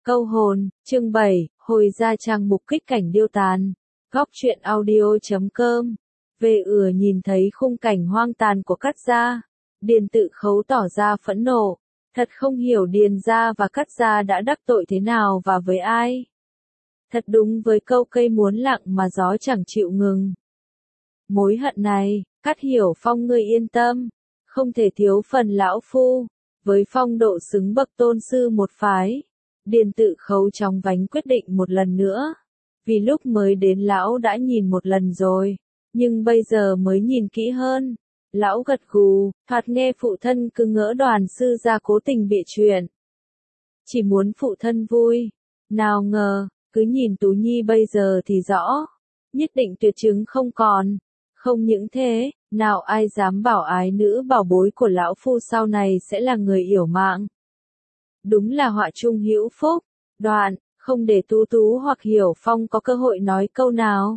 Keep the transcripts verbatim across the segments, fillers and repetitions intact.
Câu hồn, chương bảy, hồi gia trang mục kích cảnh điêu tàn. Góc truyện audio chấm com. Về ửa nhìn thấy khung cảnh hoang tàn của Cát gia, Điền Tự Khấu tỏ ra phẫn nộ, thật không hiểu Điền gia và Cát gia đã đắc tội thế nào và với ai. Thật đúng với câu cây muốn lặng mà gió chẳng chịu ngừng. Mối hận này, Cát Hiểu Phong ngươi yên tâm, không thể thiếu phần lão phu, với phong độ xứng bậc tôn sư một phái. Điền Tự Khấu chóng vánh quyết định một lần nữa, vì lúc mới đến lão đã nhìn một lần rồi, nhưng bây giờ mới nhìn kỹ hơn. Lão gật gù, thoạt nghe phụ thân cứ ngỡ Đoàn sư gia cố tình bịa chuyện, chỉ muốn phụ thân vui. Nào ngờ, cứ nhìn Tú Nhi bây giờ thì rõ, nhất định tuyệt chứng không còn. Không những thế, nào ai dám bảo ái nữ bảo bối của lão phu sau này sẽ là người yểu mạng. Đúng là họa chung hữu phúc. Đoạn, không để Tú Tú hoặc Hiểu Phong có cơ hội nói câu nào.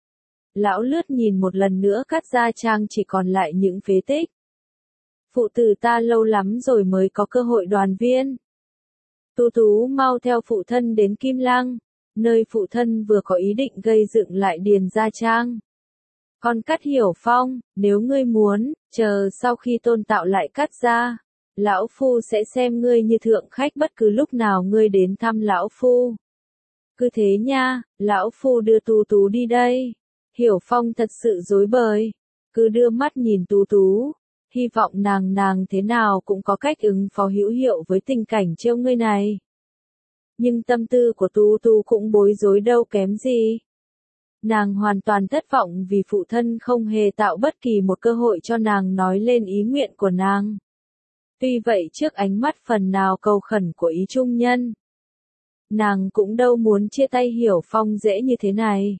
Lão lướt nhìn một lần nữa Cát gia trang chỉ còn lại những phế tích. Phụ tử ta lâu lắm rồi mới có cơ hội đoàn viên. Tú Tú mau theo phụ thân đến Kim Lăng, nơi phụ thân vừa có ý định gây dựng lại Điền gia trang. Còn Cát Hiểu Phong, nếu ngươi muốn, chờ sau khi tôn tạo lại Cát gia, lão phu sẽ xem ngươi như thượng khách bất cứ lúc nào ngươi đến thăm lão phu. Cứ thế nha, lão phu đưa Tú Tú đi đây. Hiểu Phong thật sự rối bời, cứ đưa mắt nhìn Tú Tú, hy vọng nàng nàng thế nào cũng có cách ứng phó hữu hiệu với tình cảnh trêu ngươi này. Nhưng tâm tư của Tú Tú cũng bối rối đâu kém gì. Nàng hoàn toàn thất vọng vì phụ thân không hề tạo bất kỳ một cơ hội cho nàng nói lên ý nguyện của nàng. Tuy vậy trước ánh mắt phần nào cầu khẩn của ý trung nhân, nàng cũng đâu muốn chia tay Hiểu Phong dễ như thế này.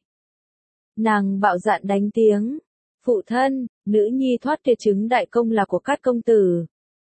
Nàng bạo dạn đánh tiếng, phụ thân, nữ nhi thoát tuyệt chứng đại công là của Cát công tử.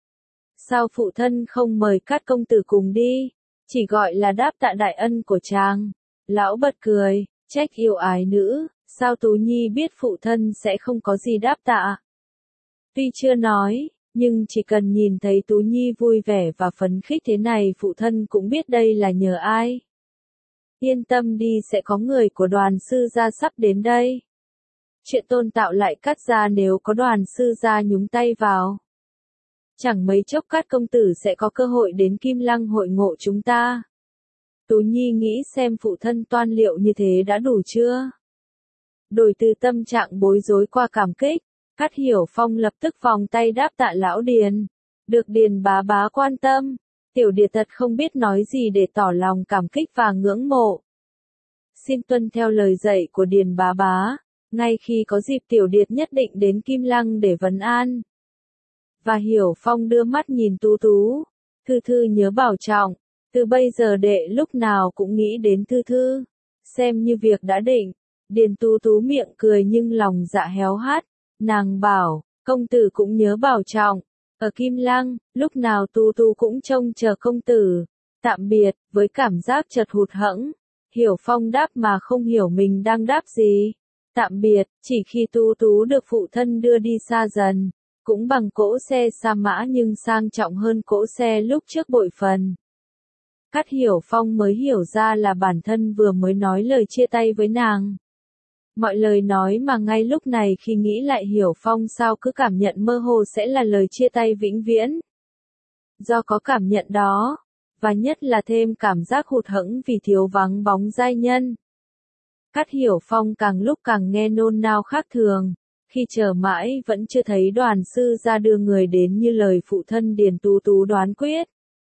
Sao phụ thân không mời Cát công tử cùng đi, chỉ gọi là đáp tạ đại ân của chàng. Lão bật cười, trách yêu ái nữ, sao Tú Nhi biết phụ thân sẽ không có gì đáp tạ. Tuy chưa nói, nhưng chỉ cần nhìn thấy Tú Nhi vui vẻ và phấn khích thế này phụ thân cũng biết đây là nhờ ai. Yên tâm đi, sẽ có người của Đoàn sư gia sắp đến đây. Chuyện tôn tạo lại Cát gia nếu có Đoàn sư gia nhúng tay vào, chẳng mấy chốc Cát công tử sẽ có cơ hội đến Kim Lăng hội ngộ chúng ta. Tú Nhi nghĩ xem phụ thân toan liệu như thế đã đủ chưa? Đổi từ tâm trạng bối rối qua cảm kích, Cát Hiểu Phong lập tức vòng tay đáp tạ lão Điền. Được Điền bá bá quan tâm, tiểu điệt thật không biết nói gì để tỏ lòng cảm kích và ngưỡng mộ. Xin tuân theo lời dạy của Điền bá bá, ngay khi có dịp tiểu điệt nhất định đến Kim Lăng để vấn an. Và Hiểu Phong đưa mắt nhìn Tú Tú, Thư Thư nhớ bảo trọng, từ bây giờ đệ lúc nào cũng nghĩ đến Thư Thư, xem như việc đã định. Điền Tú Tú miệng cười nhưng lòng dạ héo hắt, nàng bảo, công tử cũng nhớ bảo trọng. Ở Kim Lăng, lúc nào Tú Tú cũng trông chờ công tử. Tạm biệt, với cảm giác chợt hụt hẫng, Hiểu Phong đáp mà không hiểu mình đang đáp gì. Tạm biệt, chỉ khi Tú Tú được phụ thân đưa đi xa dần, cũng bằng cỗ xe sa mã nhưng sang trọng hơn cỗ xe lúc trước bội phần. Cát Hiểu Phong mới hiểu ra là bản thân vừa mới nói lời chia tay với nàng. Mọi lời nói mà ngay lúc này khi nghĩ lại Hiểu Phong sao cứ cảm nhận mơ hồ sẽ là lời chia tay vĩnh viễn. Do có cảm nhận đó, và nhất là thêm cảm giác hụt hẫng vì thiếu vắng bóng giai nhân, Cát Hiểu Phong càng lúc càng nghe nôn nao khác thường, khi chờ mãi vẫn chưa thấy Đoàn sư gia đưa người đến như lời phụ thân Điền Tú Tú đoán quyết.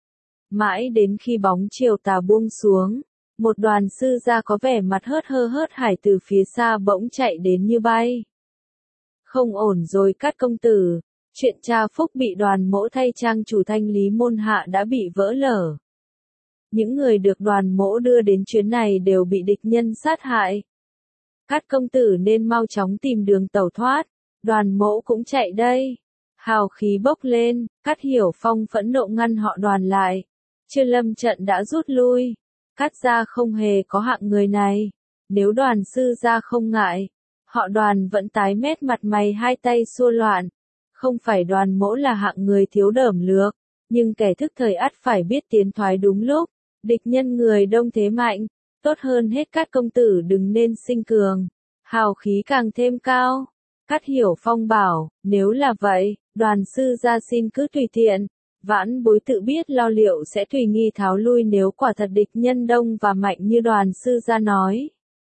Mãi đến khi bóng chiều tà buông xuống, một Đoàn sư gia có vẻ mặt hớt hơ hớt hải từ phía xa bỗng chạy đến như bay. Không ổn rồi Cát công tử, chuyện cha Phúc bị Đoàn mỗ thay trang chủ thanh lý môn hạ đã bị vỡ lở. Những người được Đoàn mỗ đưa đến chuyến này đều bị địch nhân sát hại. Cát công tử nên mau chóng tìm đường tẩu thoát, Đoàn mỗ cũng chạy đây. Hào khí bốc lên, Cát Hiểu Phong phẫn nộ ngăn họ Đoàn lại. Chưa lâm trận đã rút lui. Cát gia không hề có hạng người này. Nếu Đoàn sư gia không ngại, họ Đoàn vẫn tái mét mặt mày hai tay xua loạn. Không phải Đoàn mỗ là hạng người thiếu đởm lược, nhưng kẻ thức thời ắt phải biết tiến thoái đúng lúc. Địch nhân người đông thế mạnh, tốt hơn hết Cát công tử đừng nên sinh cường, hào khí càng thêm cao. Cát Hiểu Phong bảo, nếu là vậy, đoàn sư gia xin cứ tùy tiện, vãn bối tự biết lo liệu sẽ tùy nghi tháo lui nếu quả thật địch nhân đông và mạnh như đoàn sư gia nói.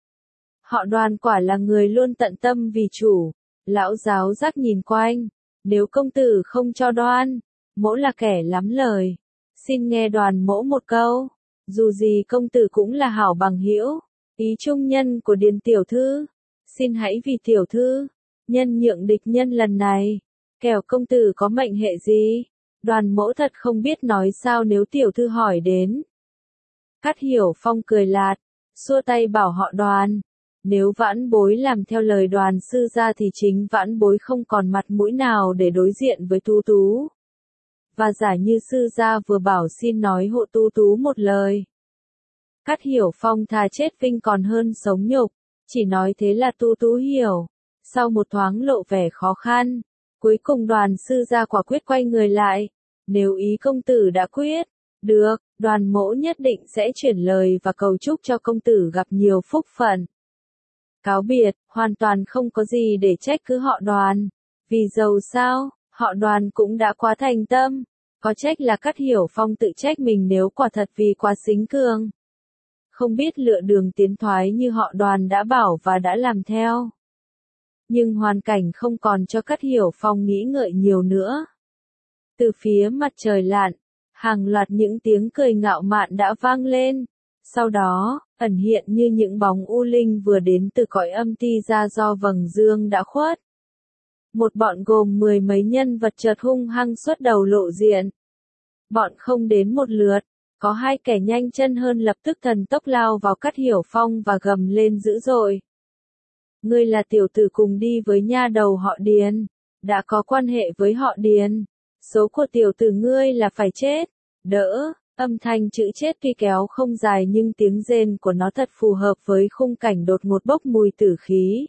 Họ Đoàn quả là người luôn tận tâm vì chủ. Lão giáo giác nhìn quanh, nếu công tử không cho Đoan, mỗ là kẻ lắm lời, xin nghe Đoàn mỗ một câu, dù gì công tử cũng là hảo bằng hữu, ý trung nhân của Điền tiểu thư, xin hãy vì tiểu thư, nhân nhượng địch nhân lần này, kẻo công tử có mệnh hệ gì, Đoàn mỗ thật không biết nói sao nếu tiểu thư hỏi đến. Cát Hiểu Phong cười lạt, xua tay bảo họ Đoàn. Nếu vãn bối làm theo lời đoàn sư gia thì chính vãn bối không còn mặt mũi nào để đối diện với Tú Tú. Và giả như sư gia vừa bảo xin nói hộ Tú Tú một lời. Cát Hiểu Phong thà chết vinh còn hơn sống nhục, chỉ nói thế là Tú Tú hiểu. Sau một thoáng lộ vẻ khó khăn, cuối cùng đoàn sư gia quả quyết quay người lại. Nếu ý công tử đã quyết, được, Đoàn mỗ nhất định sẽ chuyển lời và cầu chúc cho công tử gặp nhiều phúc phận. Cáo biệt, hoàn toàn không có gì để trách cứ họ Đoàn. Vì dầu sao, họ Đoàn cũng đã quá thành tâm. Có trách là Cát Hiểu Phong tự trách mình nếu quả thật vì quá xính cường. Không biết lựa đường tiến thoái như họ Đoàn đã bảo và đã làm theo. Nhưng hoàn cảnh không còn cho Cát Hiểu Phong nghĩ ngợi nhiều nữa. Từ phía mặt trời lặn, hàng loạt những tiếng cười ngạo mạn đã vang lên. Sau đó, ẩn hiện như những bóng u linh vừa đến từ cõi âm ti ra do vầng dương đã khuất. Một bọn gồm mười mấy nhân vật chợt hung hăng xuất đầu lộ diện. Bọn không đến một lượt, có hai kẻ nhanh chân hơn lập tức thần tốc lao vào Cát Hiểu Phong và gầm lên dữ dội. Ngươi là tiểu tử cùng đi với nha đầu họ Điền, đã có quan hệ với họ Điền. Số của tiểu tử ngươi là phải chết, đỡ. Âm thanh chữ chết tuy kéo không dài nhưng tiếng rên của nó thật phù hợp với khung cảnh đột ngột bốc mùi tử khí.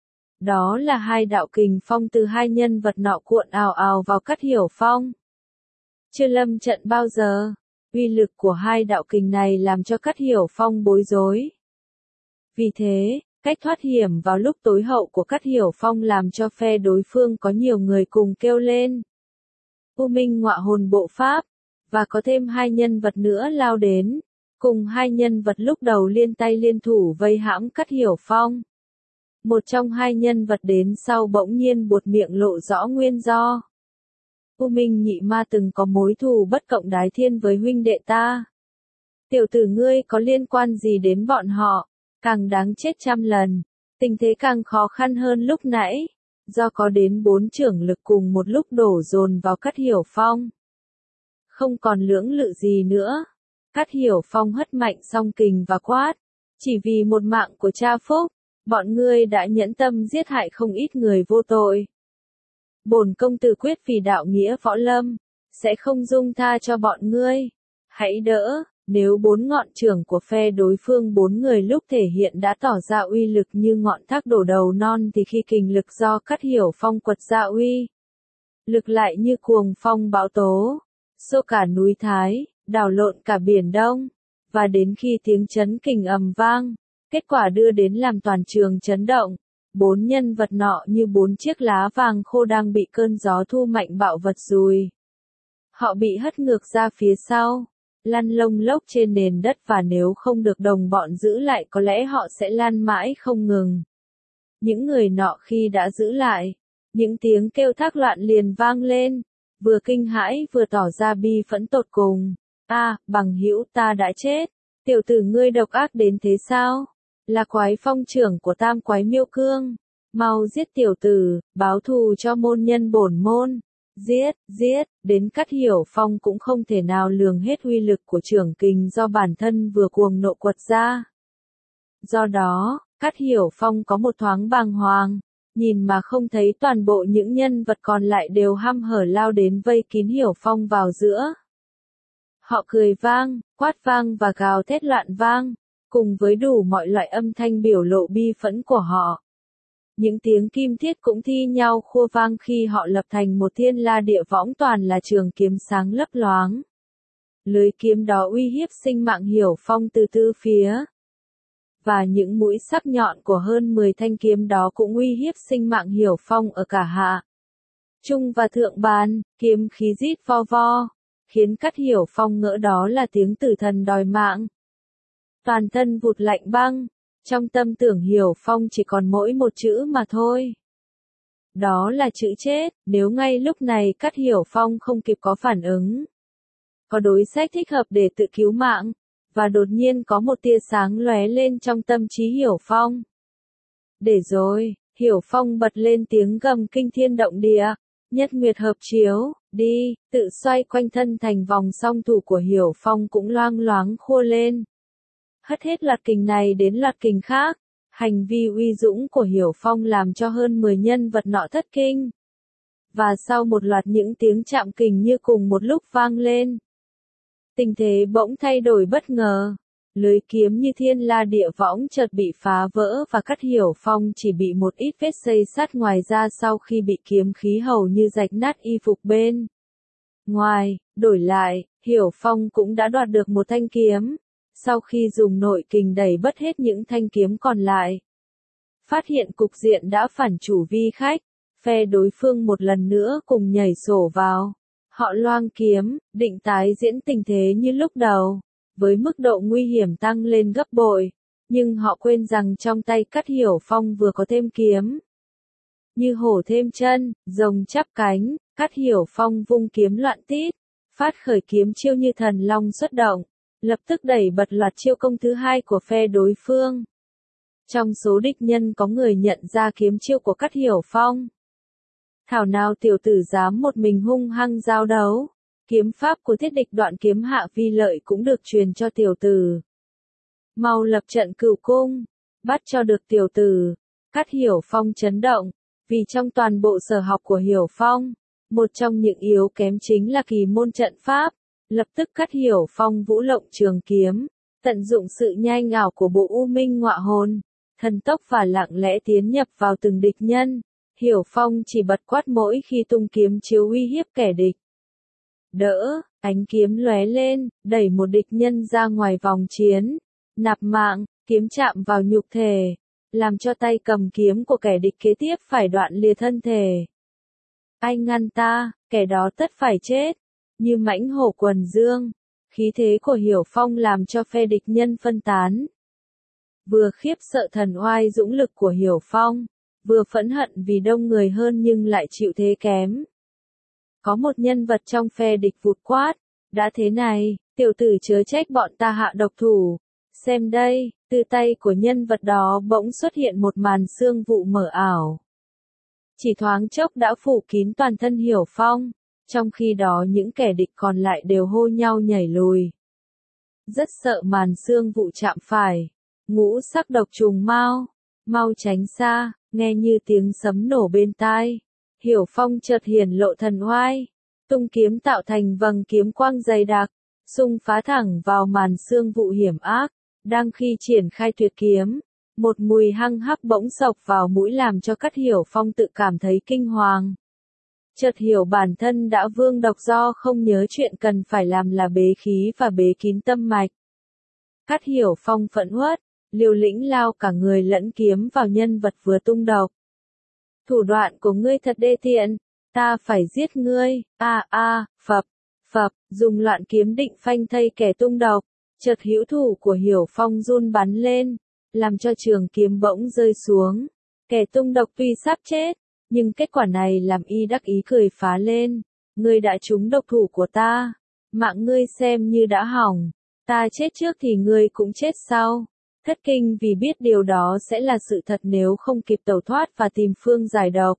Đó là hai đạo kình phong từ hai nhân vật nọ cuộn ào ào vào Cát Hiểu Phong. Chưa lâm trận bao giờ, uy lực của hai đạo kình này làm cho Cát Hiểu Phong bối rối. Vì thế, cách thoát hiểm vào lúc tối hậu của Cát Hiểu Phong làm cho phe đối phương có nhiều người cùng kêu lên. U Minh Ngọa Hồn Bộ Pháp. Và có thêm hai nhân vật nữa lao đến, cùng hai nhân vật lúc đầu liên tay liên thủ vây hãm Cát Hiểu Phong. Một trong hai nhân vật đến sau bỗng nhiên buột miệng lộ rõ nguyên do. U Minh Nhị Ma từng có mối thù bất cộng đái thiên với huynh đệ ta. Tiểu tử ngươi có liên quan gì đến bọn họ, càng đáng chết trăm lần, tình thế càng khó khăn hơn lúc nãy, do có đến bốn trưởng lực cùng một lúc đổ dồn vào Cát Hiểu Phong. Không còn lưỡng lự gì nữa. Cát Hiểu Phong hất mạnh song kình và quát. Chỉ vì một mạng của cha Phúc, bọn ngươi đã nhẫn tâm giết hại không ít người vô tội. Bổn công tử quyết vì đạo nghĩa võ lâm, sẽ không dung tha cho bọn ngươi. Hãy đỡ, nếu bốn ngọn trưởng của phe đối phương bốn người lúc thể hiện đã tỏ ra uy lực như ngọn thác đổ đầu non thì khi kình lực do Cát Hiểu Phong quật ra uy. Lực lại như cuồng phong bão tố. Xô cả núi Thái, đảo lộn cả biển Đông, và đến khi tiếng chấn kình ầm vang, kết quả đưa đến làm toàn trường chấn động, bốn nhân vật nọ như bốn chiếc lá vàng khô đang bị cơn gió thu mạnh bạo vật dùi. Họ bị hất ngược ra phía sau, lăn lông lốc trên nền đất và nếu không được đồng bọn giữ lại có lẽ họ sẽ lăn mãi không ngừng. Những người nọ khi đã giữ lại, những tiếng kêu thác loạn liền vang lên. Vừa kinh hãi vừa tỏ ra bi phẫn tột cùng. A, à, bằng hữu ta đã chết. Tiểu tử ngươi độc ác đến thế sao? Là quái phong trưởng của tam quái miêu cương. Mau giết tiểu tử, báo thù cho môn nhân bổn môn. Giết, giết, đến Cát Hiểu Phong cũng không thể nào lường hết uy lực của trưởng kình do bản thân vừa cuồng nộ quật ra. Do đó, Cát Hiểu Phong có một thoáng bàng hoàng. Nhìn mà không thấy toàn bộ những nhân vật còn lại đều hăm hở lao đến vây kín Hiểu Phong vào giữa. Họ cười vang, quát vang và gào thét loạn vang, cùng với đủ mọi loại âm thanh biểu lộ bi phẫn của họ. Những tiếng kim thiết cũng thi nhau khua vang khi họ lập thành một thiên la địa võng toàn là trường kiếm sáng lấp loáng. Lưới kiếm đó uy hiếp sinh mạng Hiểu Phong từ tư phía. Và những mũi sắc nhọn của hơn mười thanh kiếm đó cũng uy hiếp sinh mạng Hiểu Phong ở cả hạ, trung và thượng bàn, kiếm khí rít vo vo, khiến Cát Hiểu Phong ngỡ đó là tiếng tử thần đòi mạng. Toàn thân vụt lạnh băng, trong tâm tưởng Hiểu Phong chỉ còn mỗi một chữ mà thôi. Đó là chữ chết. Nếu ngay lúc này Cát Hiểu Phong không kịp có phản ứng, có đối sách thích hợp để tự cứu mạng, và đột nhiên có một tia sáng lóe lên trong tâm trí Hiểu Phong. Để rồi, Hiểu Phong bật lên tiếng gầm kinh thiên động địa, nhất nguyệt hợp chiếu, đi, tự xoay quanh thân thành vòng, song thủ của Hiểu Phong cũng loang loáng khua lên. Hất hết loạt kình này đến loạt kình khác, hành vi uy dũng của Hiểu Phong làm cho hơn mười nhân vật nọ thất kinh. Và sau một loạt những tiếng chạm kình như cùng một lúc vang lên, tình thế bỗng thay đổi bất ngờ. Lưới kiếm như thiên la địa võng chợt bị phá vỡ và Cát Hiểu Phong chỉ bị một ít vết xây sát ngoài ra sau khi bị kiếm khí hầu như rạch nát y phục bên ngoài. Đổi lại, Hiểu Phong cũng đã đoạt được một thanh kiếm, sau khi dùng nội kình đẩy bất hết những thanh kiếm còn lại. Phát hiện cục diện đã phản chủ vi khách, phe đối phương một lần nữa cùng nhảy sổ vào. Họ loang kiếm, định tái diễn tình thế như lúc đầu, với mức độ nguy hiểm tăng lên gấp bội, nhưng họ quên rằng trong tay Cát Hiểu Phong vừa có thêm kiếm. Như hổ thêm chân, rồng chắp cánh, Cát Hiểu Phong vung kiếm loạn tít, phát khởi kiếm chiêu như thần long xuất động, lập tức đẩy bật loạt chiêu công thứ hai của phe đối phương. Trong số địch nhân có người nhận ra kiếm chiêu của Cát Hiểu Phong. Thảo nào tiểu tử dám một mình hung hăng giao đấu. Kiếm pháp của thiết địch Đoạn Kiếm Hạ Vi Lợi cũng được truyền cho tiểu tử. Mau lập trận cửu cung, bắt cho được tiểu tử. Cát Hiểu Phong chấn động, vì trong toàn bộ sở học của Hiểu Phong, một trong những yếu kém chính là kỳ môn trận pháp. Lập tức Cát Hiểu Phong vũ lộng trường kiếm, tận dụng sự nhanh ảo của bộ U Minh Ngọa Hồn, thần tốc và lặng lẽ tiến nhập vào từng địch nhân. Hiểu Phong chỉ bật quát mỗi khi tung kiếm chiếu uy hiếp kẻ địch. Đỡ, ánh kiếm lóe lên, đẩy một địch nhân ra ngoài vòng chiến. Nạp mạng, kiếm chạm vào nhục thể, làm cho tay cầm kiếm của kẻ địch kế tiếp phải đoạn lìa thân thể. Ai ngăn ta, kẻ đó tất phải chết. Như mãnh hổ quần dương, khí thế của Hiểu Phong làm cho phe địch nhân phân tán. Vừa khiếp sợ thần oai dũng lực của Hiểu Phong, vừa phẫn hận vì đông người hơn nhưng lại chịu thế kém. Có một nhân vật trong phe địch vụt quát, đã thế này, tiểu tử chớ trách bọn ta hạ độc thủ. Xem đây, từ tay của nhân vật đó bỗng xuất hiện một màn sương vụ mờ ảo. Chỉ thoáng chốc đã phủ kín toàn thân Hiểu Phong, trong khi đó những kẻ địch còn lại đều hô nhau nhảy lùi. Rất sợ màn sương vụ chạm phải. Ngũ sắc độc trùng mau, mau tránh xa, nghe như tiếng sấm nổ bên tai. Hiểu Phong chợt hiển lộ thần oai, tung kiếm tạo thành vầng kiếm quang dày đặc, xung phá thẳng vào màn sương vụ hiểm ác. Đang khi triển khai tuyệt kiếm, một mùi hăng hắc bỗng sộc vào mũi làm cho Cát Hiểu Phong tự cảm thấy kinh hoàng. Chợt hiểu bản thân đã vương độc do không nhớ chuyện cần phải làm là bế khí và bế kín tâm mạch. Cát Hiểu Phong phẫn uất, liều lĩnh lao cả người lẫn kiếm vào nhân vật vừa tung độc. Thủ đoạn của ngươi thật đê tiện, ta phải giết ngươi. A a, phập, phập, dùng loạn kiếm định phanh thây kẻ tung độc. Chợt hữu thủ của Hiểu Phong run bắn lên, làm cho trường kiếm bỗng rơi xuống. Kẻ tung độc tuy sắp chết, nhưng kết quả này làm y đắc ý cười phá lên. Ngươi đã trúng độc thủ của ta, mạng ngươi xem như đã hỏng. Ta chết trước thì ngươi cũng chết sau. Thất kinh vì biết điều đó sẽ là sự thật nếu không kịp tẩu thoát và tìm phương giải độc.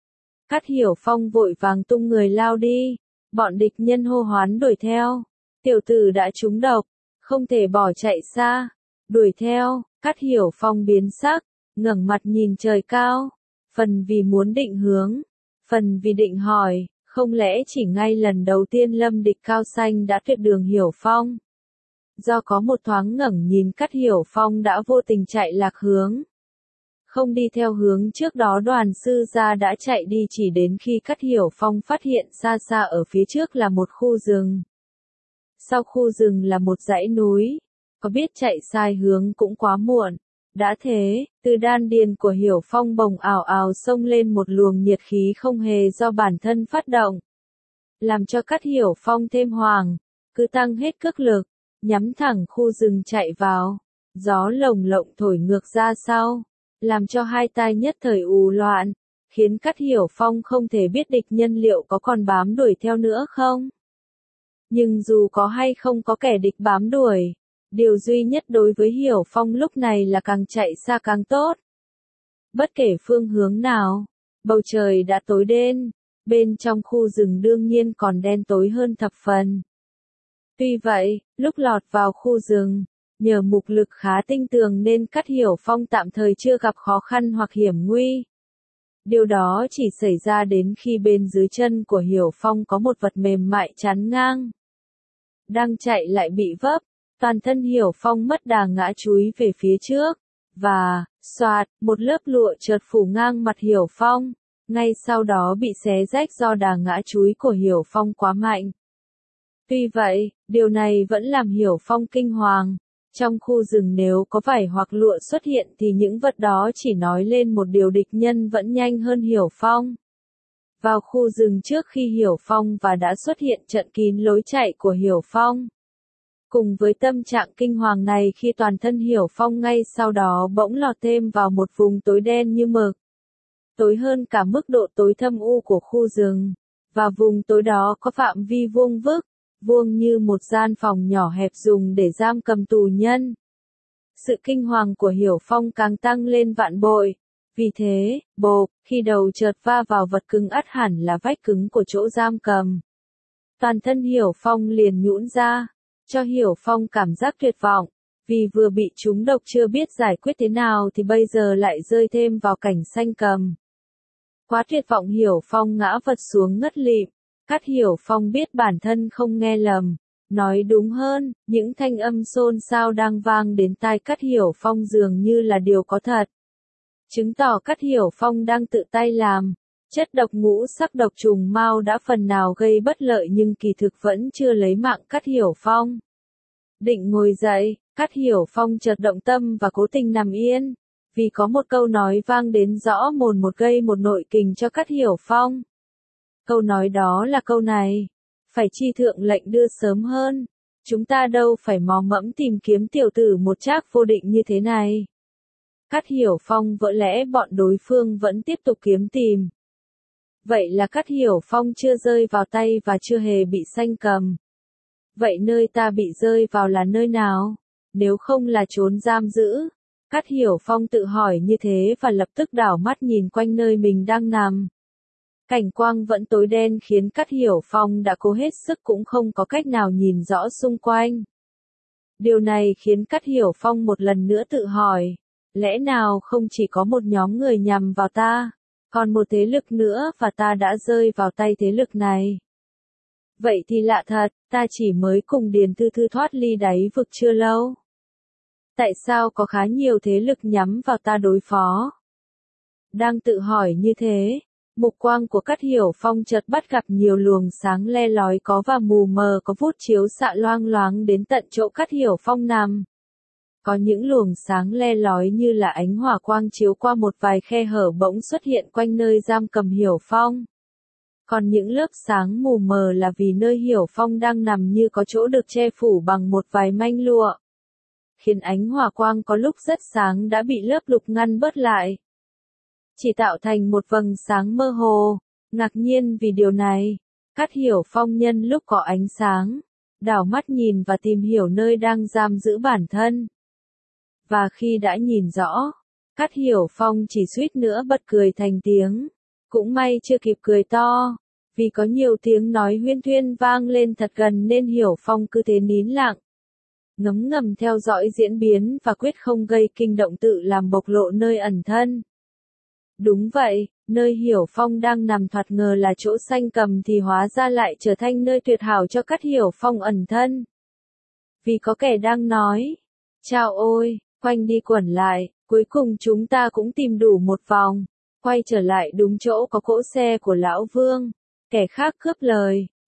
Cát Hiểu Phong vội vàng tung người lao đi. Bọn địch nhân hô hoán đuổi theo. Tiểu tử đã trúng độc, không thể bỏ chạy xa. Đuổi theo, Cát Hiểu Phong biến sắc, ngẩng mặt nhìn trời cao. Phần vì muốn định hướng, phần vì định hỏi, không lẽ chỉ ngay lần đầu tiên lâm địch cao xanh đã tuyệt đường Hiểu Phong. Do có một thoáng ngẩng nhìn Cát Hiểu Phong đã vô tình chạy lạc hướng. Không đi theo hướng trước đó đoàn sư gia đã chạy đi chỉ đến khi Cát Hiểu Phong phát hiện xa xa ở phía trước là một khu rừng. Sau khu rừng là một dãy núi, có biết chạy sai hướng cũng quá muộn. Đã thế, từ đan điền của Hiểu Phong bồng ào ào xông lên một luồng nhiệt khí không hề do bản thân phát động. Làm cho Cát Hiểu Phong thêm hoảng, cứ tăng hết cước lực, nhắm thẳng khu rừng chạy vào. Gió lồng lộng thổi ngược ra sau, làm cho hai tai nhất thời ù loạn, khiến Cát Hiểu Phong không thể biết địch nhân liệu có còn bám đuổi theo nữa không. Nhưng dù có hay không có kẻ địch bám đuổi, điều duy nhất đối với Hiểu Phong lúc này là càng chạy xa càng tốt. Bất kể phương hướng nào, bầu trời đã tối đen, bên trong khu rừng đương nhiên còn đen tối hơn thập phần. Tuy vậy, lúc lọt vào khu rừng, nhờ mục lực khá tinh tường nên Cát Hiểu Phong tạm thời chưa gặp khó khăn hoặc hiểm nguy. Điều đó chỉ xảy ra đến khi bên dưới chân của Hiểu Phong có một vật mềm mại chắn ngang. Đang chạy lại bị vấp, toàn thân Hiểu Phong mất đà ngã chúi về phía trước, và, xoạt, một lớp lụa chợt phủ ngang mặt Hiểu Phong, ngay sau đó bị xé rách do đà ngã chúi của Hiểu Phong quá mạnh. Tuy vậy, điều này vẫn làm Hiểu Phong kinh hoàng. Trong khu rừng nếu có vải hoặc lụa xuất hiện thì những vật đó chỉ nói lên một điều địch nhân vẫn nhanh hơn Hiểu Phong. Vào khu rừng trước khi Hiểu Phong và đã xuất hiện trận kín lối chạy của Hiểu Phong. Cùng với tâm trạng kinh hoàng này khi toàn thân Hiểu Phong ngay sau đó bỗng lọt thêm vào một vùng tối đen như mực. Tối hơn cả mức độ tối thâm u của khu rừng. Và vùng tối đó có phạm vi vuông vức, vuông như một gian phòng nhỏ hẹp dùng để giam cầm tù nhân. Sự kinh hoàng của Hiểu Phong càng tăng lên vạn bội. Vì thế, bộp, khi đầu chợt va vào vật cứng ắt hẳn là vách cứng của chỗ giam cầm. Toàn thân Hiểu Phong liền nhũn ra, cho Hiểu Phong cảm giác tuyệt vọng, vì vừa bị trúng độc chưa biết giải quyết thế nào thì bây giờ lại rơi thêm vào cảnh xanh cầm. Quá tuyệt vọng Hiểu Phong ngã vật xuống ngất lịm. Cát Hiểu Phong biết bản thân không nghe lầm, nói đúng hơn, những thanh âm xôn xao đang vang đến tai Cát Hiểu Phong dường như là điều có thật. Chứng tỏ Cát Hiểu Phong đang tự tay làm. Chất độc ngũ sắc độc trùng mao đã phần nào gây bất lợi nhưng kỳ thực vẫn chưa lấy mạng Cát Hiểu Phong. Định ngồi dậy, Cát Hiểu Phong chợt động tâm và cố tình nằm yên, vì có một câu nói vang đến rõ mồn một gây một nội kình cho Cát Hiểu Phong. Câu nói đó là câu này, phải chi thượng lệnh đưa sớm hơn, chúng ta đâu phải mò mẫm tìm kiếm tiểu tử một trác vô định như thế này. Cát Hiểu Phong vỡ lẽ bọn đối phương vẫn tiếp tục kiếm tìm. Vậy là Cát Hiểu Phong chưa rơi vào tay và chưa hề bị sanh cầm. Vậy nơi ta bị rơi vào là nơi nào? Nếu không là trốn giam giữ. Cát Hiểu Phong tự hỏi như thế và lập tức đảo mắt nhìn quanh nơi mình đang nằm. Cảnh quang vẫn tối đen khiến Cát Hiểu Phong đã cố hết sức cũng không có cách nào nhìn rõ xung quanh. Điều này khiến Cát Hiểu Phong một lần nữa tự hỏi, lẽ nào không chỉ có một nhóm người nhằm vào ta, còn một thế lực nữa và ta đã rơi vào tay thế lực này. Vậy thì lạ thật, ta chỉ mới cùng Điền Thư Thư thoát ly đáy vực chưa lâu. Tại sao có khá nhiều thế lực nhắm vào ta đối phó? Đang tự hỏi như thế, mục quang của Cát Hiểu Phong chợt bắt gặp nhiều luồng sáng le lói có và mù mờ có vút chiếu xạ loang loáng đến tận chỗ Cát Hiểu Phong nằm. Có những luồng sáng le lói như là ánh hỏa quang chiếu qua một vài khe hở bỗng xuất hiện quanh nơi giam cầm Hiểu Phong. Còn những lớp sáng mù mờ là vì nơi Hiểu Phong đang nằm như có chỗ được che phủ bằng một vài manh lụa. Khiến ánh hỏa quang có lúc rất sáng đã bị lớp lục ngăn bớt lại. Chỉ tạo thành một vầng sáng mơ hồ. Ngạc nhiên vì điều này, Cát Hiểu Phong nhân lúc có ánh sáng, đảo mắt nhìn và tìm hiểu nơi đang giam giữ bản thân. Và khi đã nhìn rõ, Cát Hiểu Phong chỉ suýt nữa bật cười thành tiếng. Cũng may chưa kịp cười to, vì có nhiều tiếng nói huyên thuyên vang lên thật gần nên Hiểu Phong cứ thế nín lặng. Ngấm ngầm theo dõi diễn biến và quyết không gây kinh động tự làm bộc lộ nơi ẩn thân. Đúng vậy, nơi Hiểu Phong đang nằm thoạt ngờ là chỗ xanh cầm thì hóa ra lại trở thành nơi tuyệt hảo cho Cát Hiểu Phong ẩn thân. Vì có kẻ đang nói, chao ôi, quanh đi quẩn lại, cuối cùng chúng ta cũng tìm đủ một vòng, quay trở lại đúng chỗ có cỗ xe của Lão Vương. Kẻ khác cướp lời,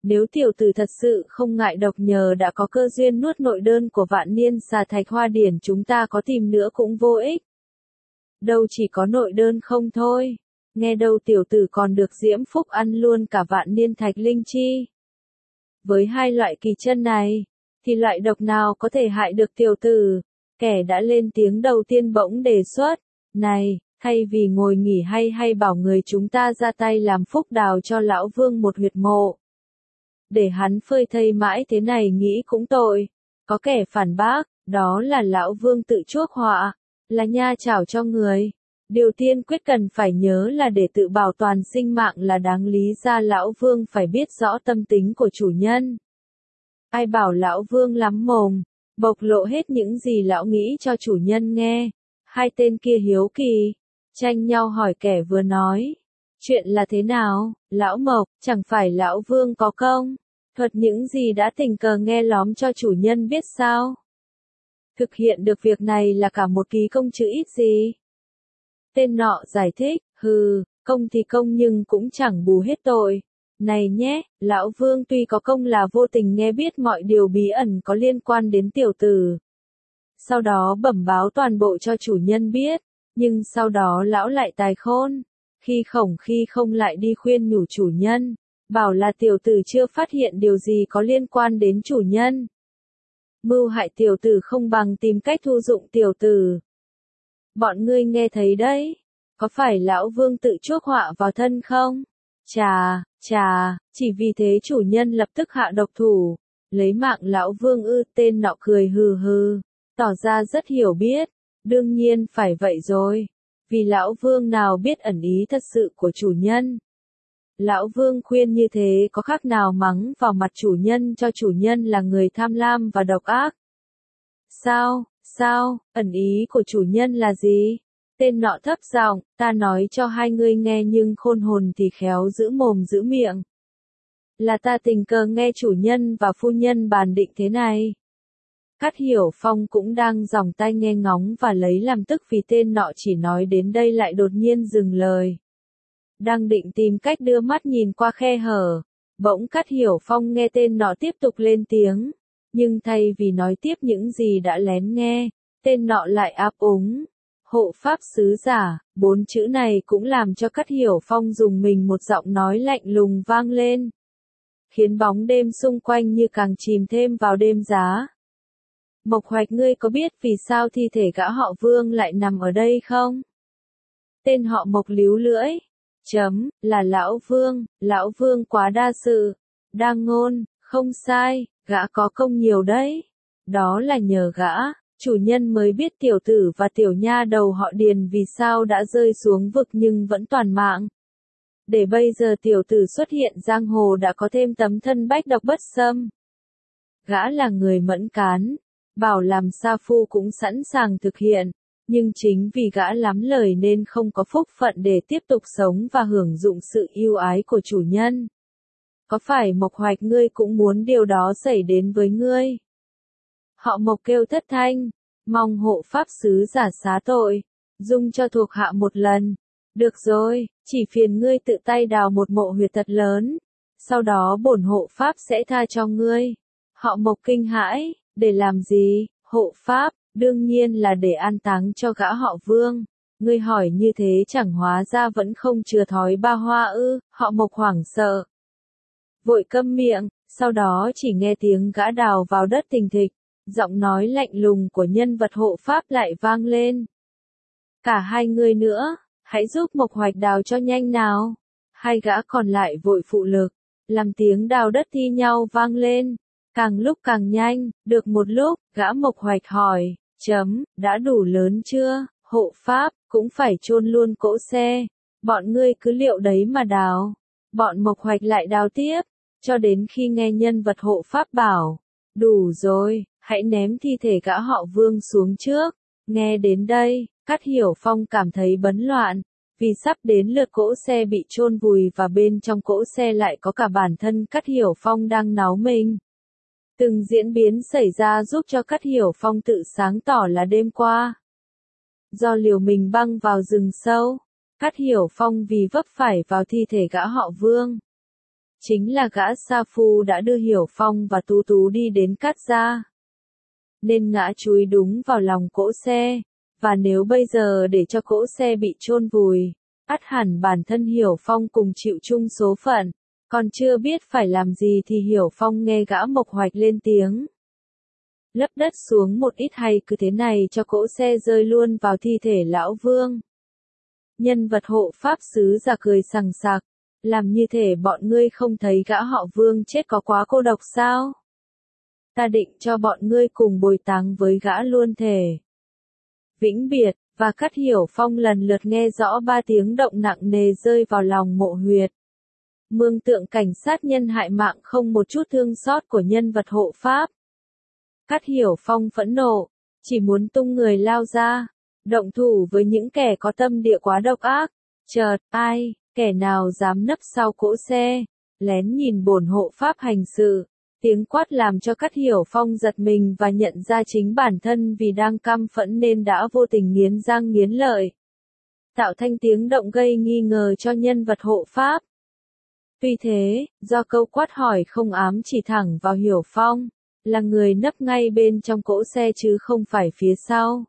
Nếu tiểu tử thật sự không ngại độc nhờ đã có cơ duyên nuốt nội đơn của vạn niên xà thạch hoa điển chúng ta có tìm nữa cũng vô ích. Đâu chỉ có nội đơn không thôi, nghe đâu tiểu tử còn được diễm phúc ăn luôn cả vạn niên thạch linh chi. Với hai loại kỳ chân này, thì loại độc nào có thể hại được tiểu tử? Kẻ đã lên tiếng đầu tiên bỗng đề xuất, này, thay vì ngồi nghỉ hay hay bảo người chúng ta ra tay làm phúc đào cho lão vương một huyệt mộ. Để hắn phơi thây mãi thế này nghĩ cũng tội. Có kẻ phản bác, đó là lão vương tự chuốc họa, là nha chảo cho người. Điều tiên quyết cần phải nhớ là để tự bảo toàn sinh mạng là đáng lý ra lão vương phải biết rõ tâm tính của chủ nhân. Ai bảo lão vương lắm mồm, bộc lộ hết những gì lão nghĩ cho chủ nhân nghe. Hai tên kia hiếu kỳ, tranh nhau hỏi kẻ vừa nói. Chuyện là thế nào, lão Mộc, chẳng phải lão vương có công, thuật những gì đã tình cờ nghe lóm cho chủ nhân biết sao? Thực hiện được việc này là cả một ký công chữ ít gì. Tên nọ giải thích, hừ, công thì công nhưng cũng chẳng bù hết tội. Này nhé, lão vương tuy có công là vô tình nghe biết mọi điều bí ẩn có liên quan đến tiểu tử. Sau đó bẩm báo toàn bộ cho chủ nhân biết, nhưng sau đó lão lại tài khôn. Khi khổng khi không lại đi khuyên nhủ chủ nhân, bảo là tiểu tử chưa phát hiện điều gì có liên quan đến chủ nhân. Mưu hại tiểu tử không bằng tìm cách thu dụng tiểu tử. Bọn ngươi nghe thấy đấy, có phải lão vương tự chuốc họa vào thân không? Chà, chà, chỉ vì thế chủ nhân lập tức hạ độc thủ, lấy mạng lão vương ư? Tên nọ cười hừ hừ, tỏ ra rất hiểu biết, đương nhiên phải vậy rồi, vì lão vương nào biết ẩn ý thật sự của chủ nhân. Lão vương khuyên như thế có khác nào mắng vào mặt chủ nhân cho chủ nhân là người tham lam và độc ác. Sao, sao, ẩn ý của chủ nhân là gì? Tên nọ thấp giọng, ta nói cho hai ngươi nghe nhưng khôn hồn thì khéo giữ mồm giữ miệng. Là ta tình cờ nghe chủ nhân và phu nhân bàn định thế này. Cát Hiểu Phong cũng đang dòng tai nghe ngóng và lấy làm tức vì tên nọ chỉ nói đến đây lại đột nhiên dừng lời. Đang định tìm cách đưa mắt nhìn qua khe hở, bỗng Cát Hiểu Phong nghe tên nọ tiếp tục lên tiếng, nhưng thay vì nói tiếp những gì đã lén nghe, tên nọ lại áp úng. Hộ pháp sứ giả, bốn chữ này cũng làm cho Cát Hiểu Phong dùng mình một giọng nói lạnh lùng vang lên, khiến bóng đêm xung quanh như càng chìm thêm vào đêm giá. Mộc Hoạch, ngươi có biết vì sao thi thể gã họ Vương lại nằm ở đây không? Tên họ Mộc líu lưỡi. Chấm, là lão Vương, lão Vương quá đa sự. Đang ngôn, không sai, gã có công nhiều đấy. Đó là nhờ gã, chủ nhân mới biết tiểu tử và tiểu nha đầu họ Điền vì sao đã rơi xuống vực nhưng vẫn toàn mạng. Để bây giờ tiểu tử xuất hiện giang hồ đã có thêm tấm thân bách độc bất xâm. Gã là người mẫn cán, bảo làm sa phu cũng sẵn sàng thực hiện, nhưng chính vì gã lắm lời nên không có phúc phận để tiếp tục sống và hưởng dụng sự yêu ái của chủ nhân. Có phải Mộc Hoạch ngươi cũng muốn điều đó xảy đến với ngươi? Họ Mộc kêu thất thanh, mong hộ pháp sứ giả xá tội, dung cho thuộc hạ một lần. Được rồi, chỉ phiền ngươi tự tay đào một mộ huyệt thật lớn, sau đó bổn hộ pháp sẽ tha cho ngươi. Họ Mộc kinh hãi, để làm gì, hộ pháp, đương nhiên là để an táng cho gã họ Vương. Ngươi hỏi như thế chẳng hóa ra vẫn không chừa thói ba hoa ư? Họ Mộc hoảng sợ, vội câm miệng, sau đó chỉ nghe tiếng gã đào vào đất thình thịch, giọng nói lạnh lùng của nhân vật hộ pháp lại vang lên. Cả hai người nữa, hãy giúp Mộc Hoạch đào cho nhanh nào. Hai gã còn lại vội phụ lực, làm tiếng đào đất thi nhau vang lên, càng lúc càng nhanh. Được một lúc, gã Mộc Hoạch hỏi, chấm, đã đủ lớn chưa? Hộ pháp, cũng phải chôn luôn cỗ xe. Bọn ngươi cứ liệu đấy mà đào. Bọn Mộc Hoạch lại đào tiếp, cho đến khi nghe nhân vật hộ pháp bảo, đủ rồi, hãy ném thi thể gã họ Vương xuống trước. Nghe đến đây, Cát Hiểu Phong cảm thấy bấn loạn, vì sắp đến lượt cỗ xe bị chôn vùi và bên trong cỗ xe lại có cả bản thân Cát Hiểu Phong đang náu mình. Từng diễn biến xảy ra giúp cho Cát Hiểu Phong tự sáng tỏ là đêm qua, do liều mình băng vào rừng sâu, Cát Hiểu Phong vì vấp phải vào thi thể gã họ Vương, chính là gã sa phu đã đưa Hiểu Phong và Tú Tú đi đến Cát gia. Nên ngã chúi đúng vào lòng cỗ xe, và nếu bây giờ để cho cỗ xe bị chôn vùi, ắt hẳn bản thân Hiểu Phong cùng chịu chung số phận, còn chưa biết phải làm gì thì Hiểu Phong nghe gã Mộc Hoạch lên tiếng. Lấp đất xuống một ít hay cứ thế này cho cỗ xe rơi luôn vào thi thể lão Vương. Nhân vật hộ pháp sứ già cười sằng sặc, làm như thể bọn ngươi không thấy gã họ Vương chết có quá cô độc sao? Ta định cho bọn ngươi cùng bồi táng với gã luôn thể. Vĩnh biệt, và Cát Hiểu Phong lần lượt nghe rõ ba tiếng động nặng nề rơi vào lòng mộ huyệt. Mường tượng cảnh sát nhân hại mạng không một chút thương xót của nhân vật hộ pháp. Cát Hiểu Phong phẫn nộ, chỉ muốn tung người lao ra, động thủ với những kẻ có tâm địa quá độc ác. Chợt, ai, kẻ nào dám nấp sau cỗ xe, lén nhìn bổn hộ pháp hành sự. Tiếng quát làm cho Cát Hiểu Phong giật mình và nhận ra chính bản thân vì đang căm phẫn nên đã vô tình nghiến răng nghiến lợi, tạo thành tiếng động gây nghi ngờ cho nhân vật hộ pháp. Tuy thế, do câu quát hỏi không ám chỉ thẳng vào Hiểu Phong, là người nấp ngay bên trong cỗ xe chứ không phải phía sau,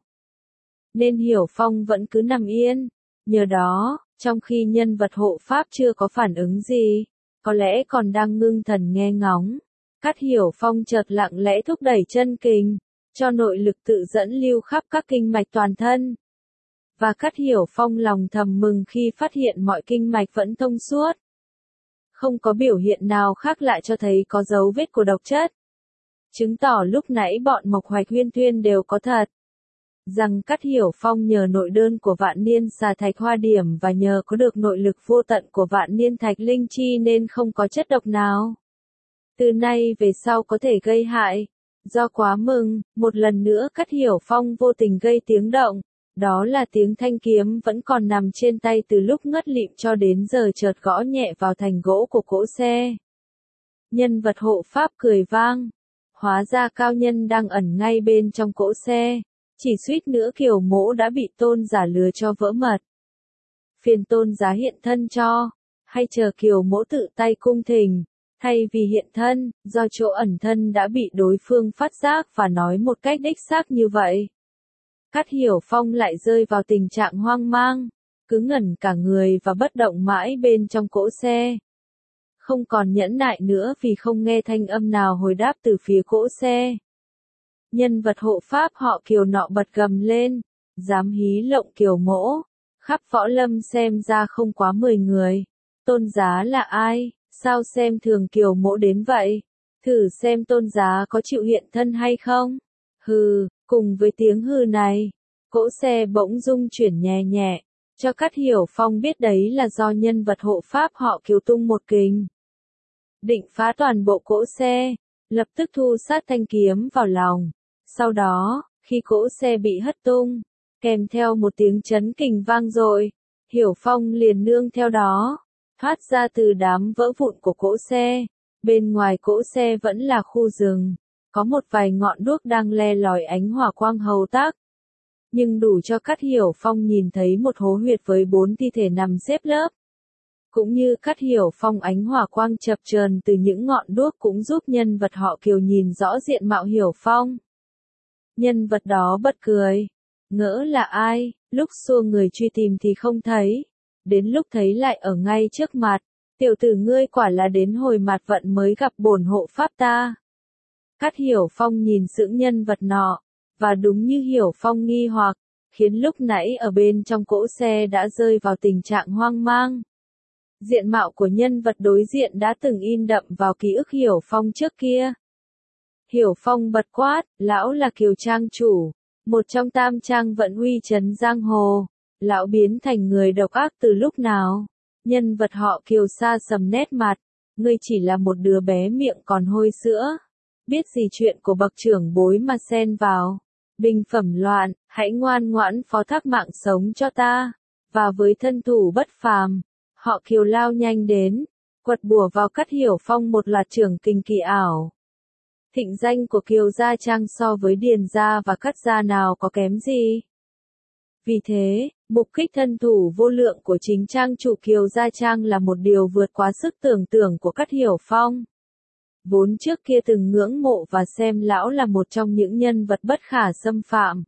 nên Hiểu Phong vẫn cứ nằm yên. Nhờ đó, trong khi nhân vật hộ pháp chưa có phản ứng gì, có lẽ còn đang ngưng thần nghe ngóng, Cát Hiểu Phong chợt lặng lẽ thúc đẩy chân kình, cho nội lực tự dẫn lưu khắp các kinh mạch toàn thân. Và Cát Hiểu Phong lòng thầm mừng khi phát hiện mọi kinh mạch vẫn thông suốt. Không có biểu hiện nào khác lạ cho thấy có dấu vết của độc chất. Chứng tỏ lúc nãy bọn Mộc Hoạch Huyên Thuyên đều có thật. Rằng Cát Hiểu Phong nhờ nội đơn của Vạn Niên Xà Thạch Hoa Điểm và nhờ có được nội lực vô tận của Vạn Niên Thạch Linh Chi nên không có chất độc nào từ nay về sau có thể gây hại. Do quá mừng, một lần nữa Cát Hiểu Phong vô tình gây tiếng động, đó là tiếng thanh kiếm vẫn còn nằm trên tay từ lúc ngất lịm cho đến giờ chợt gõ nhẹ vào thành gỗ của cỗ xe. Nhân vật hộ pháp cười vang, hóa ra cao nhân đang ẩn ngay bên trong cỗ xe, chỉ suýt nữa Kiều Mỗ đã bị Tôn giả lừa cho vỡ mật. Phiền Tôn giá hiện thân cho, hay chờ Kiều Mỗ tự tay cung thỉnh. Thay vì hiện thân, do chỗ ẩn thân đã bị đối phương phát giác và nói một cách đích xác như vậy. Cát Hiểu Phong lại rơi vào tình trạng hoang mang, cứ ngẩn cả người và bất động mãi bên trong cỗ xe. Không còn nhẫn nại nữa vì không nghe thanh âm nào hồi đáp từ phía cỗ xe. Nhân vật hộ pháp họ Kiều nọ bật gầm lên, dám hí lộng Kiều Mỗ, khắp võ lâm xem ra không quá mười người. Tôn giá là ai? Sao xem thường Kiều Mỗ đến vậy? Thử xem Tôn giá có chịu hiện thân hay không? Hừ, cùng với tiếng hừ này, cỗ xe bỗng rung chuyển nhẹ nhẹ, cho Cát Hiểu Phong biết đấy là do nhân vật hộ pháp họ Kiều tung một kình. Định phá toàn bộ cỗ xe, lập tức thu sát thanh kiếm vào lòng. Sau đó, khi cỗ xe bị hất tung, kèm theo một tiếng chấn kình vang dội, Hiểu Phong liền nương theo đó, thoát ra từ đám vỡ vụn của cỗ xe. Bên ngoài cỗ xe vẫn là khu rừng, có một vài ngọn đuốc đang le lói ánh hỏa quang hầu tác. Nhưng đủ cho Cát Hiểu Phong nhìn thấy một hố huyệt với bốn thi thể nằm xếp lớp. Cũng như Cát Hiểu Phong, ánh hỏa quang chập chờn từ những ngọn đuốc cũng giúp nhân vật họ Kiều nhìn rõ diện mạo Hiểu Phong. Nhân vật đó bật cười, ngỡ là ai, lúc xua người truy tìm thì không thấy, đến lúc thấy lại ở ngay trước mặt. Tiểu tử ngươi quả là đến hồi mặt vận mới gặp bổn hộ pháp ta. Cát Hiểu Phong nhìn sững nhân vật nọ, và đúng như Hiểu Phong nghi hoặc, khiến lúc nãy ở bên trong cỗ xe đã rơi vào tình trạng hoang mang. Diện mạo của nhân vật đối diện đã từng in đậm vào ký ức Hiểu Phong trước kia. Hiểu Phong bật quát, lão là Kiều Trang chủ, một trong tam trang vận uy trấn giang hồ, lão biến thành người độc ác từ lúc nào? Nhân vật họ Kiều xa sầm nét mặt, ngươi chỉ là một đứa bé miệng còn hôi sữa, biết gì chuyện của bậc trưởng bối mà xen vào. Bình phẩm loạn, hãy ngoan ngoãn phó thác mạng sống cho ta. Và với thân thủ bất phàm, họ Kiều lao nhanh đến, quật bùa vào Cát Hiểu Phong một loạt trưởng kình kỳ ảo. Thịnh danh của Kiều gia trang so với Điền gia và Cát gia nào có kém gì. Vì thế, Mục kích thân thủ vô lượng của chính trang chủ Kiều Gia Trang là một điều vượt quá sức tưởng tượng của Cát Hiểu Phong. Vốn trước kia từng ngưỡng mộ và xem lão là một trong những nhân vật bất khả xâm phạm.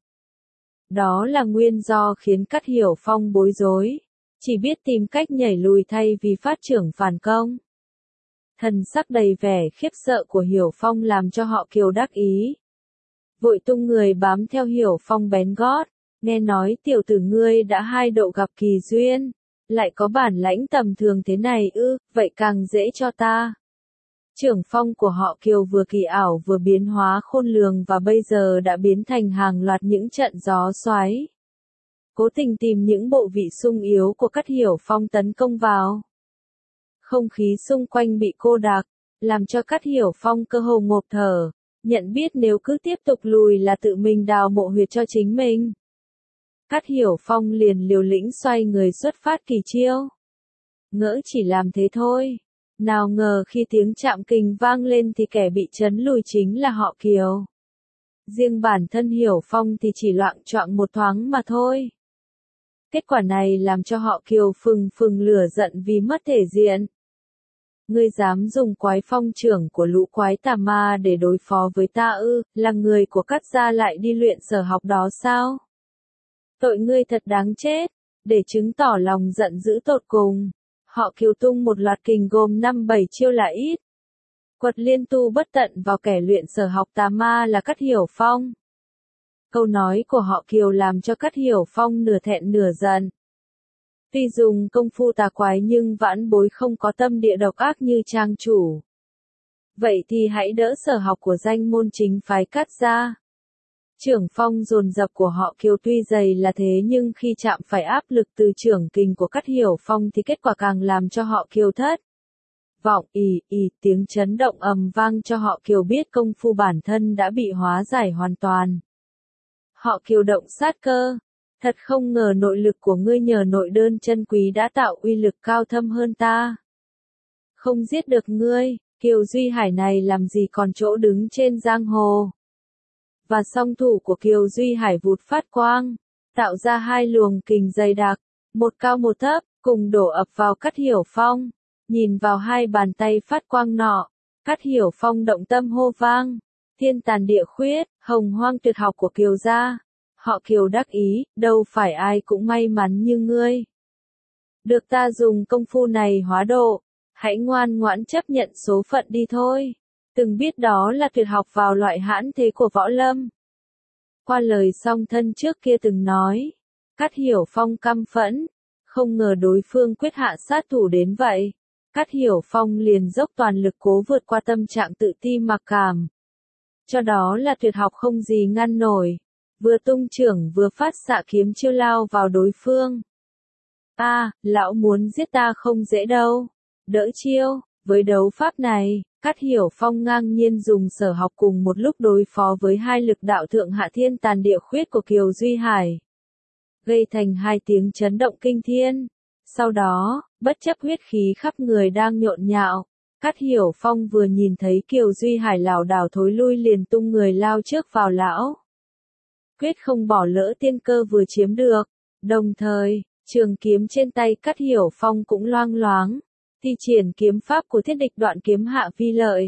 Đó là nguyên do khiến Cát Hiểu Phong bối rối, chỉ biết tìm cách nhảy lùi thay vì phát trưởng phản công. Thần sắc đầy vẻ khiếp sợ của Hiểu Phong làm cho họ Kiều đắc ý. Vội tung người bám theo Hiểu Phong bén gót, nghe nói tiểu tử ngươi đã hai độ gặp kỳ duyên, lại có bản lãnh tầm thường thế này ư, vậy càng dễ cho ta. Trưởng phong của họ Kiều vừa kỳ ảo vừa biến hóa khôn lường và bây giờ đã biến thành hàng loạt những trận gió xoáy. Cố tình tìm những bộ vị sung yếu của Cát Hiểu Phong tấn công vào. Không khí xung quanh bị cô đặc, làm cho Cát Hiểu Phong cơ hồ ngộp thở, nhận biết nếu cứ tiếp tục lùi là tự mình đào mộ huyệt cho chính mình. Cát Hiểu Phong liền liều lĩnh xoay người xuất phát kỳ chiêu. Ngỡ chỉ làm thế thôi. Nào ngờ khi tiếng chạm kình vang lên thì kẻ bị chấn lùi chính là họ Kiều. Riêng bản thân Hiểu Phong thì chỉ loạng choạng một thoáng mà thôi. Kết quả này làm cho họ Kiều phừng phừng lửa giận vì mất thể diện. Ngươi dám dùng quái phong trưởng của lũ quái tà ma để đối phó với ta ư, là người của Cát gia lại đi luyện sở học đó sao? Tội ngươi thật đáng chết, để chứng tỏ lòng giận dữ tột cùng. Họ Kiều tung một loạt kình gồm năm bảy chiêu là ít. Quật liên tu bất tận vào kẻ luyện sở học tà ma là Cát Hiểu Phong. Câu nói của họ Kiều làm cho Cát Hiểu Phong nửa thẹn nửa giận. Tuy dùng công phu tà quái nhưng vãn bối không có tâm địa độc ác như trang chủ. Vậy thì hãy đỡ sở học của danh môn chính phái Cát gia. Trưởng phong dồn dập của họ Kiều tuy dày là thế nhưng khi chạm phải áp lực từ trưởng kình của Cát Hiểu Phong thì kết quả càng làm cho họ Kiều thất vọng. Ì ì tiếng chấn động ầm vang cho họ Kiều biết công phu bản thân đã bị hóa giải hoàn toàn. Họ Kiều động sát cơ. Thật không ngờ nội lực của ngươi nhờ nội đơn chân quý đã tạo uy lực cao thâm hơn ta. Không giết được ngươi, Kiều Duy Hải này làm gì còn chỗ đứng trên giang hồ. Và song thủ của Kiều Duy Hải vụt phát quang, tạo ra hai luồng kình dày đặc, một cao một thấp, cùng đổ ập vào Cát Hiểu Phong. Nhìn vào hai bàn tay phát quang nọ, Cát Hiểu Phong động tâm hô vang, thiên tàn địa khuyết, hồng hoang tuyệt học của Kiều gia. Họ Kiều đắc ý, đâu phải ai cũng may mắn như ngươi. Được ta dùng công phu này hóa độ, hãy ngoan ngoãn chấp nhận số phận đi thôi. Từng biết đó là tuyệt học vào loại hãn thế của võ lâm. Qua lời song thân trước kia từng nói, Cát Hiểu Phong căm phẫn, không ngờ đối phương quyết hạ sát thủ đến vậy. Cát Hiểu Phong liền dốc toàn lực cố vượt qua tâm trạng tự ti mặc cảm. Cho đó là tuyệt học không gì ngăn nổi. Vừa tung trưởng vừa phát xạ kiếm chiêu lao vào đối phương. A, à, lão muốn giết ta không dễ đâu. Đỡ chiêu, với đấu pháp này, Cát Hiểu Phong ngang nhiên dùng sở học cùng một lúc đối phó với hai lực đạo thượng hạ thiên tàn địa khuyết của Kiều Duy Hải. Gây thành hai tiếng chấn động kinh thiên. Sau đó, bất chấp huyết khí khắp người đang nhộn nhạo, Cát Hiểu Phong vừa nhìn thấy Kiều Duy Hải lảo đảo thối lui liền tung người lao trước vào lão. Quyết không bỏ lỡ tiên cơ vừa chiếm được. Đồng thời, trường kiếm trên tay Cát Hiểu Phong cũng loang loáng, thi triển kiếm pháp của thiết địch đoạn kiếm hạ vi lợi.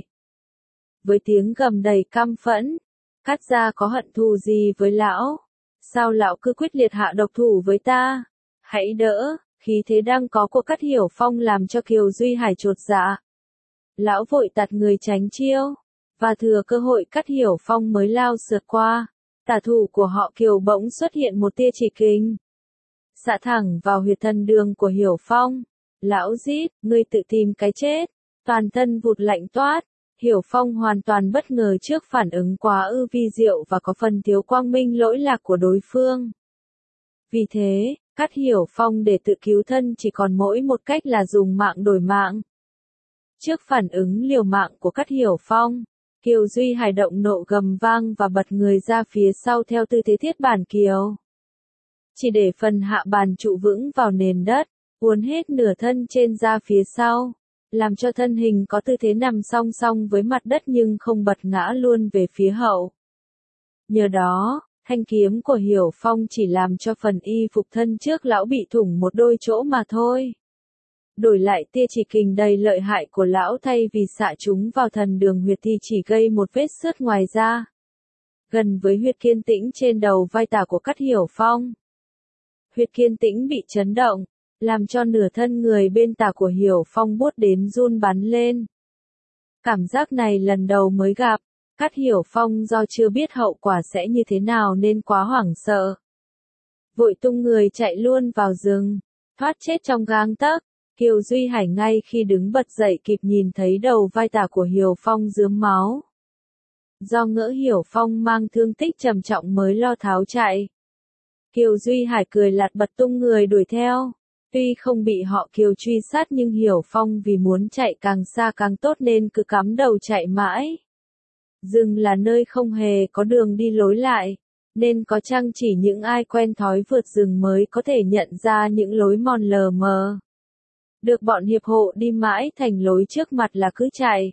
Với tiếng gầm đầy căm phẫn, Cát gia có hận thù gì với lão? Sao lão cứ quyết liệt hạ độc thủ với ta? Hãy đỡ, khí thế đang có của Cát Hiểu Phong làm cho Kiều Duy Hải chột dạ. Lão vội tạt người tránh chiêu, và thừa cơ hội Cát Hiểu Phong mới lao sượt qua. Tả thủ của họ Kiều bỗng xuất hiện một tia chỉ kình. Xạ thẳng vào huyệt thần đường của Hiểu Phong. Lão rít, ngươi tự tìm cái chết. Toàn thân vụt lạnh toát. Hiểu Phong hoàn toàn bất ngờ trước phản ứng quá ư vi diệu và có phần thiếu quang minh lỗi lạc của đối phương. Vì thế, Cát Hiểu Phong để tự cứu thân chỉ còn mỗi một cách là dùng mạng đổi mạng. Trước phản ứng liều mạng của Cát Hiểu Phong, Kiều Duy Hải động nộ gầm vang và bật người ra phía sau theo tư thế thiết bản kiều. Chỉ để phần hạ bàn trụ vững vào nền đất, uốn hết nửa thân trên ra phía sau, làm cho thân hình có tư thế nằm song song với mặt đất nhưng không bật ngã luôn về phía hậu. Nhờ đó, Thanh kiếm của Hiểu Phong chỉ làm cho phần y phục thân trước lão bị thủng một đôi chỗ mà thôi. Đổi lại tia chỉ kình đầy lợi hại của lão thay vì xạ chúng vào thần đường huyệt thì chỉ gây một vết xước ngoài da. Gần với huyệt kiên tĩnh trên đầu vai tả của Cát Hiểu Phong. Huyệt kiên tĩnh bị chấn động, làm cho nửa thân người bên tả của Hiểu Phong buốt đến run bắn lên. Cảm giác này lần đầu mới gặp, Cát Hiểu Phong do chưa biết hậu quả sẽ như thế nào nên quá hoảng sợ. Vội tung người chạy luôn vào rừng, thoát chết trong gang tấc. Kiều Duy Hải ngay khi đứng bật dậy kịp nhìn thấy đầu vai tả của Hiểu Phong rướm máu. Do ngỡ Hiểu Phong mang thương tích trầm trọng mới lo tháo chạy. Kiều Duy Hải cười lạt bật tung người đuổi theo. Tuy không bị họ Kiều truy sát nhưng Hiểu Phong vì muốn chạy càng xa càng tốt nên cứ cắm đầu chạy mãi. Rừng là nơi không hề có đường đi lối lại, nên có chăng chỉ những ai quen thói vượt rừng mới có thể nhận ra những lối mòn lờ mờ. Được bọn hiệp hộ đi mãi thành lối trước mặt là cứ chạy.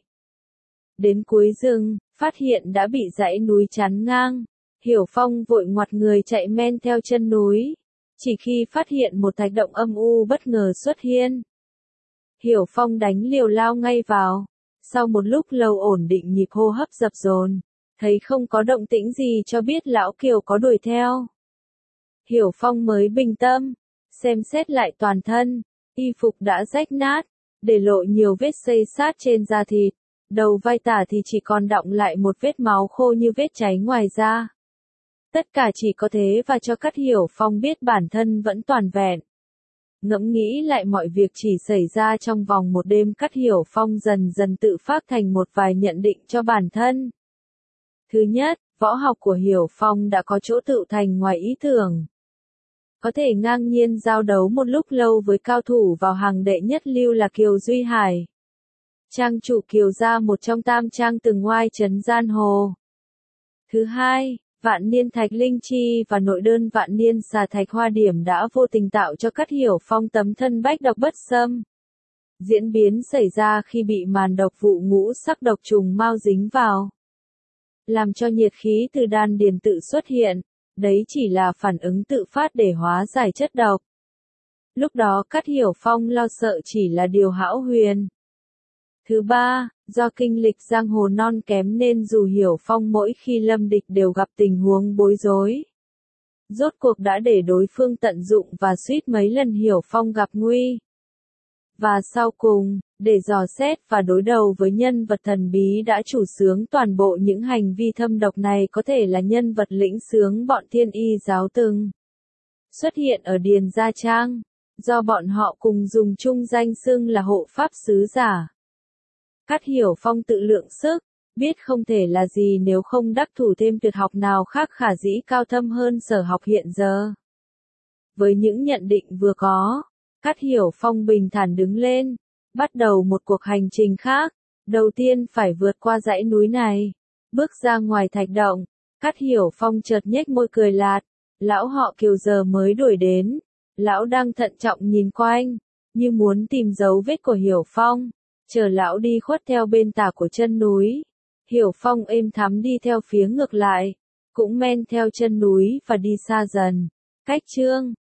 Đến cuối rừng, phát hiện đã bị dãy núi chắn ngang. Hiểu Phong vội ngoặt người chạy men theo chân núi. Chỉ khi phát hiện một thạch động âm u bất ngờ xuất hiện. Hiểu Phong đánh liều lao ngay vào. Sau một lúc lâu ổn định nhịp hô hấp dập dồn, thấy không có động tĩnh gì cho biết lão Kiều có đuổi theo. Hiểu Phong mới bình tâm, xem xét lại toàn thân, y phục đã rách nát, để lộ nhiều vết xây sát trên da thịt, đầu vai tả thì chỉ còn đọng lại một vết máu khô như vết cháy ngoài da. Tất cả chỉ có thế và cho Cát Hiểu Phong biết bản thân vẫn toàn vẹn. Ngẫm nghĩ lại mọi việc chỉ xảy ra trong vòng một đêm, Cát Hiểu Phong dần dần tự phát thành một vài nhận định cho bản thân. Thứ nhất, võ học của Hiểu Phong đã có chỗ tự thành ngoài ý tưởng. Có thể ngang nhiên giao đấu một lúc lâu với cao thủ vào hàng đệ nhất lưu là Kiều Duy Hải. Trang chủ Kiều gia một trong tam trang từng oai trấn giang hồ. Thứ hai, Vạn Niên Thạch Linh Chi và nội đơn Vạn Niên Xà Thạch Hoa Điểm đã vô tình tạo cho Cát Hiểu Phong tấm thân bách độc bất xâm. Diễn biến xảy ra khi bị màn độc vụ ngũ sắc độc trùng mao dính vào, làm cho nhiệt khí từ đan điền tự xuất hiện, đấy chỉ là phản ứng tự phát để hóa giải chất độc. Lúc đó Cát Hiểu Phong lo sợ chỉ là điều hão huyền. Thứ ba, do kinh lịch giang hồ non kém nên dù Hiểu Phong mỗi khi lâm địch đều gặp tình huống bối rối. Rốt cuộc đã để đối phương tận dụng và suýt mấy lần Hiểu Phong gặp nguy. Và sau cùng, để dò xét và đối đầu với nhân vật thần bí đã chủ xướng toàn bộ những hành vi thâm độc này có thể là nhân vật lĩnh xướng bọn Thiên Y giáo từng xuất hiện ở Điền Gia Trang, do bọn họ cùng dùng chung danh xưng là hộ pháp sứ giả. Cát Hiểu Phong tự lượng sức, biết không thể là gì nếu không đắc thủ thêm tuyệt học nào khác khả dĩ cao thâm hơn sở học hiện giờ. Với những nhận định vừa có, Cát Hiểu Phong bình thản đứng lên, bắt đầu một cuộc hành trình khác. Đầu tiên phải vượt qua dãy núi này, bước ra ngoài thạch động. Cát Hiểu Phong chợt nhếch môi cười lạt, lão họ Kiều giờ mới đuổi đến. Lão đang thận trọng nhìn quanh, như muốn tìm dấu vết của Hiểu Phong. Chờ lão đi khuất theo bên tả của chân núi, Hiểu Phong êm thắm đi theo phía ngược lại, cũng men theo chân núi và đi xa dần. Cách chương